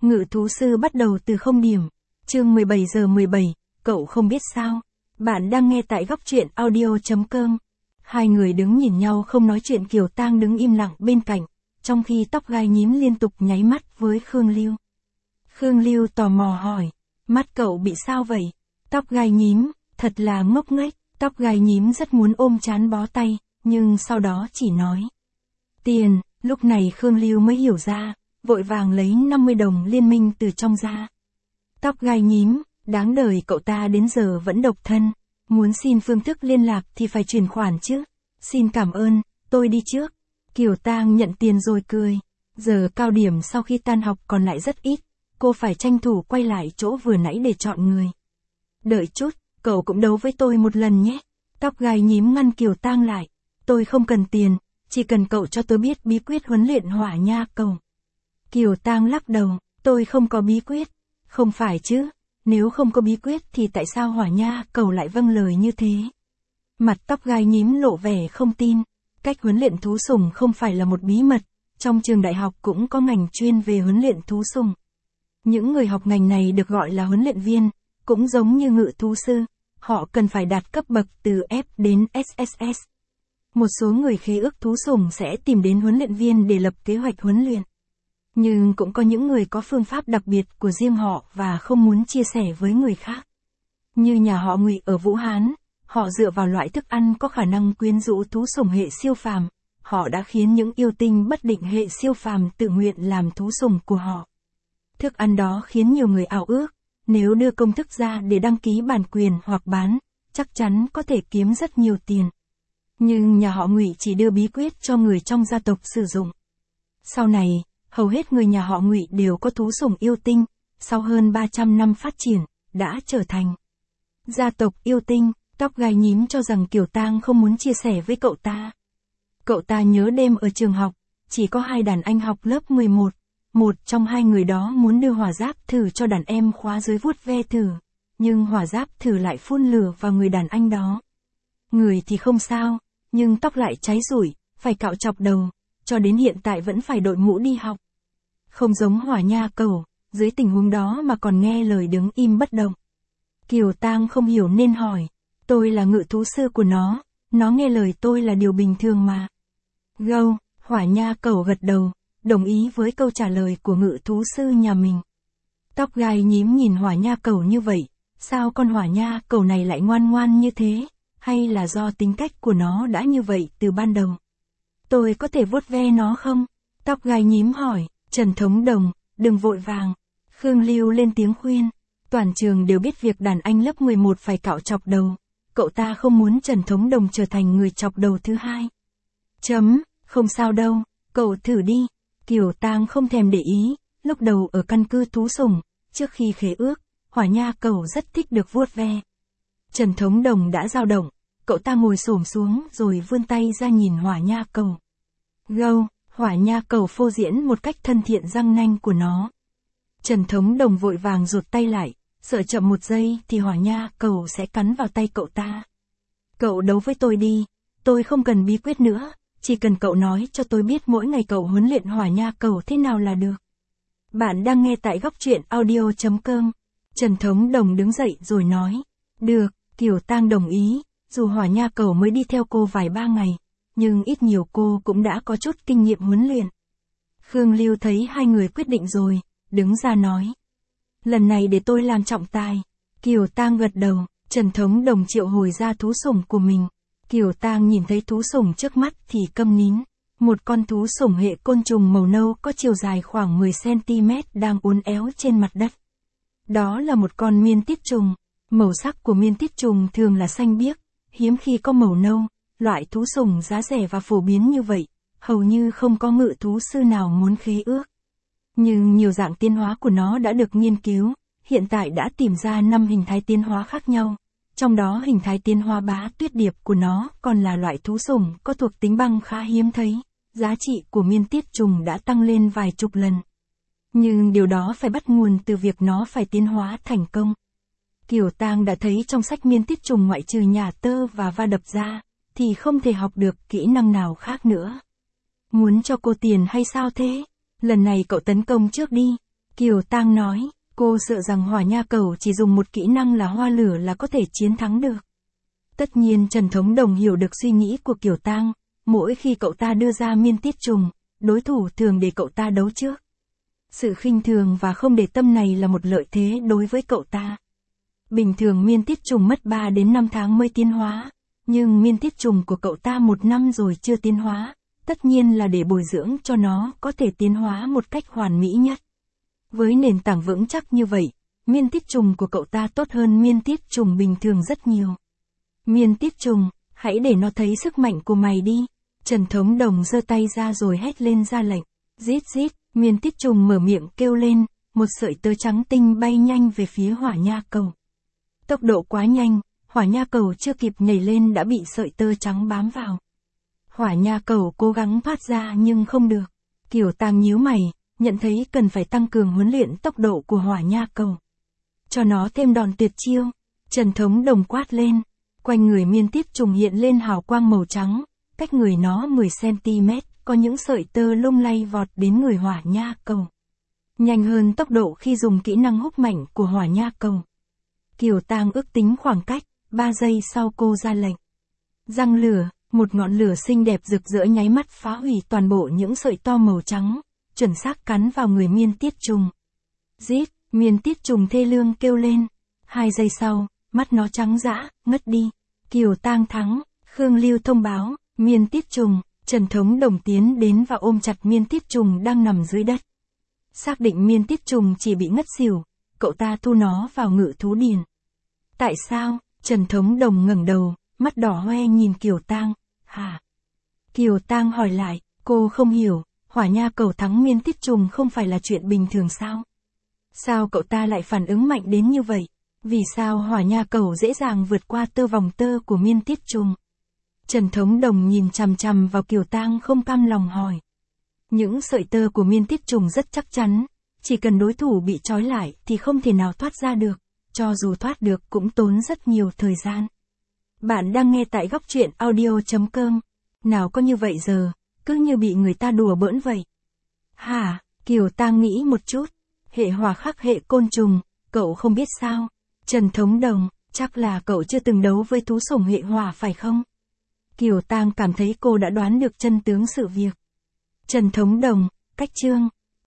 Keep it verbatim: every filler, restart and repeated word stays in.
Ngự thú sư bắt đầu từ không điểm. Chương mười bảy giờ mười bảy, cậu không biết sao. Bạn đang nghe tại góc truyện audio chấm com. Hai người đứng nhìn nhau không nói chuyện, Kiều Tang đứng im lặng bên cạnh, trong khi tóc gai nhím liên tục nháy mắt với Khương Lưu. Khương Lưu tò mò hỏi, mắt cậu bị sao vậy? Tóc gai nhím, thật là ngốc nghếch. Tóc gai nhím rất muốn ôm trán bó tay, nhưng sau đó chỉ nói. Tiền, lúc này Khương Lưu mới hiểu ra, vội vàng lấy năm mươi đồng liên minh từ trong ra. Tóc gai nhím, đáng đời cậu ta đến giờ vẫn độc thân, muốn xin phương thức liên lạc thì phải chuyển khoản chứ. Xin cảm ơn, tôi đi trước. Kiều Tang nhận tiền rồi cười. Giờ cao điểm sau khi tan học còn lại rất ít, cô phải tranh thủ quay lại chỗ vừa nãy để chọn người. Đợi chút, cậu cũng đấu với tôi một lần nhé. Tóc gai nhím ngăn Kiều Tang lại. Tôi không cần tiền, chỉ cần cậu cho tôi biết bí quyết huấn luyện hỏa nha cầu. Kiều Tang lắc đầu, tôi không có bí quyết. Không phải chứ, nếu không có bí quyết thì tại sao hỏa nha cầu lại vâng lời như thế? Mặt tóc gai nhím lộ vẻ không tin. Cách huấn luyện thú sủng không phải là một bí mật, trong trường đại học cũng có ngành chuyên về huấn luyện thú sủng. Những người học ngành này được gọi là huấn luyện viên, cũng giống như ngự thú sư, họ cần phải đạt cấp bậc từ F đến S S S. Một số người khế ước thú sủng sẽ tìm đến huấn luyện viên để lập kế hoạch huấn luyện. Nhưng cũng có những người có phương pháp đặc biệt của riêng họ và không muốn chia sẻ với người khác. Như nhà họ Ngụy ở Vũ Hán, họ dựa vào loại thức ăn có khả năng quyến rũ thú sủng hệ siêu phàm, họ đã khiến những yêu tinh bất định hệ siêu phàm tự nguyện làm thú sủng của họ. Thức ăn đó khiến nhiều người ao ước, nếu đưa công thức ra để đăng ký bản quyền hoặc bán, chắc chắn có thể kiếm rất nhiều tiền. Nhưng nhà họ Ngụy chỉ đưa bí quyết cho người trong gia tộc sử dụng. Sau này, hầu hết người nhà họ Ngụy đều có thú sủng yêu tinh, sau hơn ba trăm năm phát triển, đã trở thành gia tộc yêu tinh. Tóc gai nhím cho rằng Kiều Tang không muốn chia sẻ với cậu ta. Cậu ta nhớ đêm ở trường học, chỉ có hai đàn anh học lớp mười một, một trong hai người đó muốn đưa hỏa giáp thử cho đàn em khóa dưới vuốt ve thử, nhưng hỏa giáp thử lại phun lửa vào người đàn anh đó. Người thì không sao, nhưng tóc lại cháy rủi, phải cạo chọc đầu, cho đến hiện tại vẫn phải đội mũ đi học. Không giống hỏa nha cầu, dưới tình huống đó mà còn nghe lời đứng im bất động. Kiều Tang không hiểu nên hỏi, tôi là ngự thú sư của nó, nó nghe lời tôi là điều bình thường mà. Gâu, hỏa nha cầu gật đầu, đồng ý với câu trả lời của ngự thú sư nhà mình. Tóc gai nhím nhìn hỏa nha cầu như vậy, sao con hỏa nha cầu này lại ngoan ngoan như thế, hay là do tính cách của nó đã như vậy từ ban đầu? Tôi có thể vuốt ve nó không? Tóc gai nhím hỏi. Trần Thống Đồng, đừng vội vàng. Khương Lưu lên tiếng khuyên. Toàn trường đều biết việc đàn anh lớp mười một phải cạo chọc đầu. Cậu ta không muốn Trần Thống Đồng trở thành người chọc đầu thứ hai. Chấm, không sao đâu, cậu thử đi. Kiều Tang không thèm để ý, lúc đầu ở căn cứ thú sủng, trước khi khế ước, hỏa nha cầu rất thích được vuốt ve. Trần Thống Đồng đã dao động, cậu ta ngồi xổm xuống rồi vươn tay ra nhìn hỏa nha cầu. Gâu, hỏa nha cầu phô diễn một cách thân thiện răng nanh của nó. Trần Thống Đồng vội vàng rụt tay lại, sợ chậm một giây thì hỏa nha cầu sẽ cắn vào tay cậu ta. Cậu đấu với tôi đi, tôi không cần bí quyết nữa, chỉ cần cậu nói cho tôi biết mỗi ngày cậu huấn luyện hỏa nha cầu thế nào là được. Bạn đang nghe tại góc truyện audio chấm com. Trần Thống Đồng đứng dậy rồi nói. Được, Kiều Tang đồng ý, dù hỏa nha cầu mới đi theo cô vài ba ngày, nhưng ít nhiều cô cũng đã có chút kinh nghiệm huấn luyện. Khương Lưu thấy hai người quyết định rồi, đứng ra nói. Lần này để tôi làm trọng tài. Kiều Tang gật đầu, Trần Thống Đồng triệu hồi ra thú sủng của mình. Kiều Tang nhìn thấy thú sủng trước mắt thì câm nín. Một con thú sủng hệ côn trùng màu nâu có chiều dài khoảng mười xăng ti mét đang uốn éo trên mặt đất. Đó là một con miên tiết trùng. Màu sắc của miên tiết trùng thường là xanh biếc, hiếm khi có màu nâu. Loại thú sủng giá rẻ và phổ biến như vậy, hầu như không có ngự thú sư nào muốn khế ước. Nhưng nhiều dạng tiến hóa của nó đã được nghiên cứu, hiện tại đã tìm ra năm hình thái tiến hóa khác nhau. Trong đó hình thái tiến hóa bá tuyết điệp của nó còn là loại thú sủng có thuộc tính băng khá hiếm thấy, giá trị của miên tiết trùng đã tăng lên vài chục lần. Nhưng điều đó phải bắt nguồn từ việc nó phải tiến hóa thành công. Kiều Tang đã thấy trong sách miên tiết trùng ngoại trừ nhả tơ và va đập ra, thì không thể học được kỹ năng nào khác nữa. Muốn cho cô tiền hay sao thế? Lần này cậu tấn công trước đi. Kiều Tang nói, cô sợ rằng Hỏa Nha Cầu chỉ dùng một kỹ năng là hoa lửa là có thể chiến thắng được. Tất nhiên Trần Thống Đồng hiểu được suy nghĩ của Kiều Tang, mỗi khi cậu ta đưa ra miên tiết trùng, đối thủ thường để cậu ta đấu trước. Sự khinh thường và không để tâm này là một lợi thế đối với cậu ta. Bình thường miên tiết trùng mất ba đến năm tháng mới tiến hóa, nhưng miên tiết trùng của cậu ta một năm rồi chưa tiến hóa, tất nhiên là để bồi dưỡng cho nó có thể tiến hóa một cách hoàn mỹ nhất. Với nền tảng vững chắc như vậy, miên tiết trùng của cậu ta tốt hơn miên tiết trùng bình thường rất nhiều. Miên tiết trùng, hãy để nó thấy sức mạnh của mày đi. Trần Thống Đồng giơ tay ra rồi hét lên ra lệnh. Rít rít, miên tiết trùng mở miệng kêu lên, một sợi tơ trắng tinh bay nhanh về phía Hỏa Nha Cầu. Tốc độ quá nhanh, Hỏa Nha Cầu chưa kịp nhảy lên đã bị sợi tơ trắng bám vào. Hỏa Nha Cầu cố gắng thoát ra nhưng không được. Kiều Tang nhíu mày, nhận thấy cần phải tăng cường huấn luyện tốc độ của Hỏa Nha Cầu. Cho nó thêm đòn tuyệt chiêu. Trần Thống Đồng quát lên. Quanh người miên tiết trùng hiện lên hào quang màu trắng, cách người nó mười xăng-ti-mét, có những sợi tơ lung lay vọt đến người Hỏa Nha Cầu. Nhanh hơn tốc độ khi dùng kỹ năng húc mạnh của Hỏa Nha Cầu. Kiều Tang ước tính khoảng cách, ba giây sau cô ra lệnh. Răng lửa, một ngọn lửa xinh đẹp rực rỡ nháy mắt phá hủy toàn bộ những sợi to màu trắng, chuẩn xác cắn vào người miên tiết trùng. Rít, miên tiết trùng thê lương kêu lên. Hai giây sau, mắt nó trắng dã, ngất đi. Kiều Tang thắng, Khương Lưu thông báo, miên tiết trùng, Trần Thống Đồng tiến đến và ôm chặt miên tiết trùng đang nằm dưới đất. Xác định miên tiết trùng chỉ bị ngất xỉu, cậu ta thu nó vào ngự thú điền. Tại sao? Trần Thống Đồng ngẩng đầu, mắt đỏ hoe nhìn Kiều Tang. Hả? Kiều Tang hỏi lại, cô không hiểu, Hỏa Nha Cầu thắng miên tiết trùng không phải là chuyện bình thường sao? Sao cậu ta lại phản ứng mạnh đến như vậy? Vì sao Hỏa Nha Cầu dễ dàng vượt qua tơ vòng tơ của miên tiết trùng? Trần Thống Đồng nhìn chằm chằm vào Kiều Tang không cam lòng hỏi. Những sợi tơ của miên tiết trùng rất chắc chắn, chỉ cần đối thủ bị trói lại thì không thể nào thoát ra được, cho dù thoát được cũng tốn rất nhiều thời gian. Bạn đang nghe tại góc truyện audio chấm com. Nào có như vậy giờ, cứ như bị người ta đùa bỡn vậy. Hả? Kiều Tang nghĩ một chút. Hệ hỏa khắc hệ côn trùng, cậu không biết sao? Trần Thống Đồng, chắc là cậu chưa từng đấu với thú sủng hệ hỏa phải không? Kiều Tang cảm thấy cô đã đoán được chân tướng sự việc. Trần Thống Đồng, cách chương.